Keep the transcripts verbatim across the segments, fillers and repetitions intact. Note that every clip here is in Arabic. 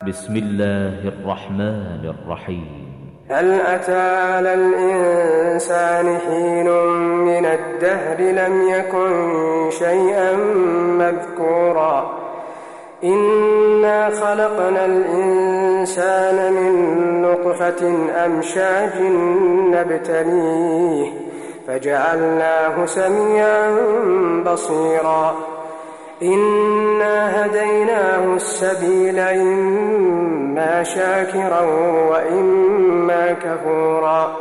بسم الله الرحمن الرحيم. هل أتى على الإنسان حين من الدهر لم يكن شيئا مذكورا إنا خلقنا الإنسان من نطفة أمشاج نبتليه فجعلناه سميعا بصيرا إنا هديناه السبيل إما شاكرا وإما كفورا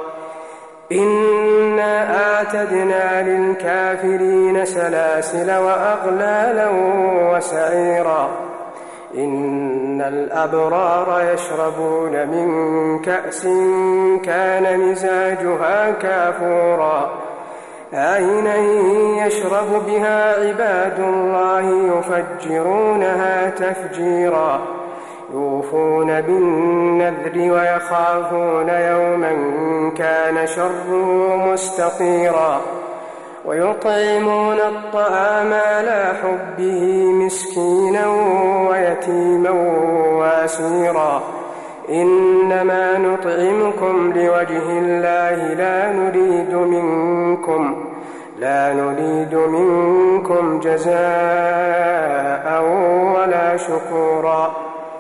إنا أعتدنا للكافرين سلاسل وأغلالا وسعيرا إن الأبرار يشربون من كأس كان مزاجها كافورا عينا يشرب بها عباد الله يفجرونها تفجيرا يوفون بالنذر ويخافون يوما كان شره مستطيرا ويطعمون الطعام على حبه مسكينا ويتيما واسيرا إنما نطعمكم لوجه الله لا نريد منكم لا نريد منكم جزاء ولا شكورا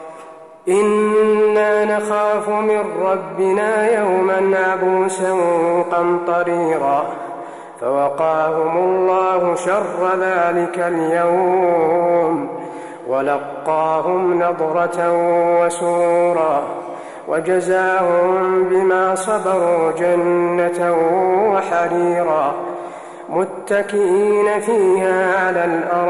إنا نخاف من ربنا يوما عبوسا قمطريرا فوقاهم الله شر ذلك اليوم ولقاهم نضرة وسرورا وجزاهم بما صبروا جنة وحريرا متكئين فيها على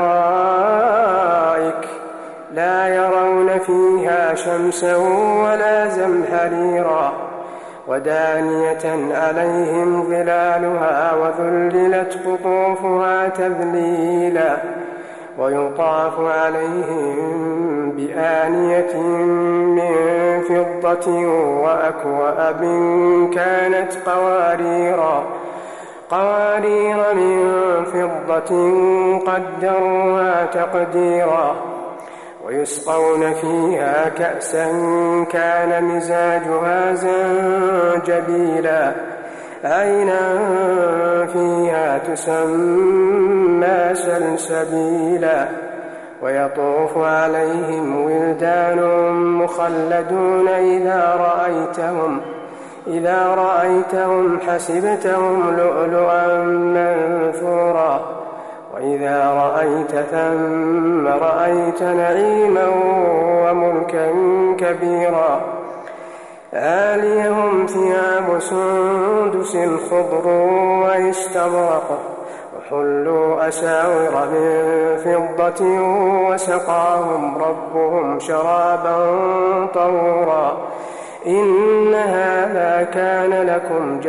الأرائك لا يرون فيها شمسا ولا زمهريرا ودانية عليهم ظلالها وذللت قطوفها تذليلا ويطاف عليهم بآنية من فضة وأكواب كانت قواريرا قوارير من فضة قدروها تقديرا ويسقون فيها كأسا كان مزاجها زنجبيلا عينا فيها تسمى سلسبيلا ويطوف عليهم ولدان مخلدون إذا رأيتهم إذا رأيتهم حسبتهم لؤلؤا منثورا وإذا رأيت ثم رأيت نعيما وملكا كبيرا عاليهم ثياب سندس خضر واستبرق وحلوا أساور من فضة وسقاهم ربهم شرابا طهورا إن هذا كان لكم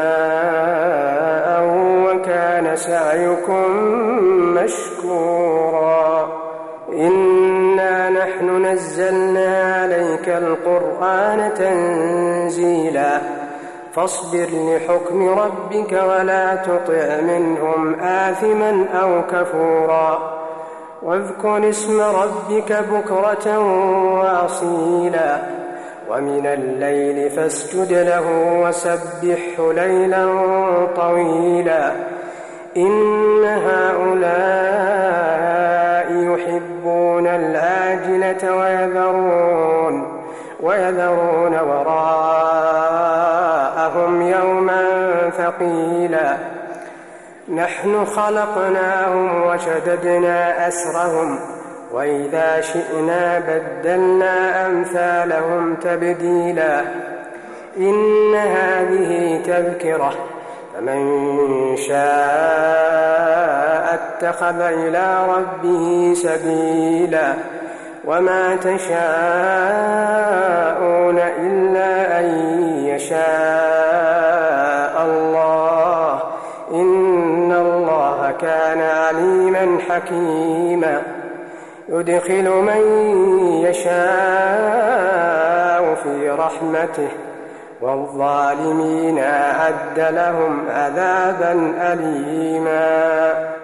جزاء وكان سعيكم مشكورا إنا نحن نزلنا عليك القرآن تنزيلا فاصبر لحكم ربك ولا تطع منهم آثما أو كفورا واذكر اسم ربك بكرة وأصيلا ومن الليل فاسجد له وسبحه ليلا طويلا إن هؤلاء يحبون العاجلة ويذرون, ويذرون وراءهم يوما ثقيلا نحن خلقناهم وشددنا أسرهم وإذا شئنا بدلنا أمثالهم تبديلا إن هذه تذكرة فمن شاء اتخذ إلى ربه سبيلا وما تشاءون إلا أن يشاء الله إن الله كان عليما حكيما يدخل من يشاء في رحمته والظالمين أعد لهم عذابا أليما.